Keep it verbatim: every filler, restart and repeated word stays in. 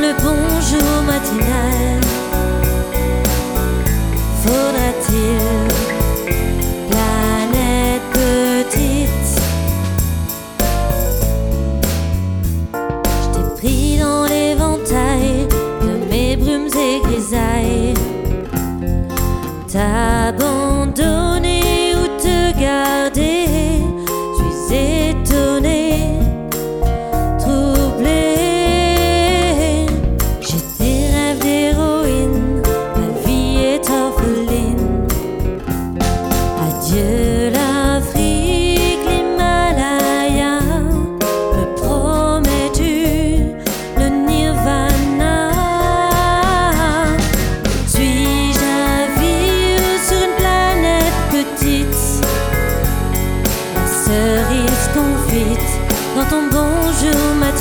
le bonjour matinal. Faudra-t-il, planète petite, je t'ai pris dans l'éventail de mes brumes et grisailles, t'abandonner ou te garder, suis étonnée, troublée. J'ai des rêves d'héroïne, ma vie est orpheline. Adieu l'Afrique, l'Himalaya, me promets-tu le nirvana? Suis-je à vivre sur une planète petite, la cerise confite dans ton bonjour matin?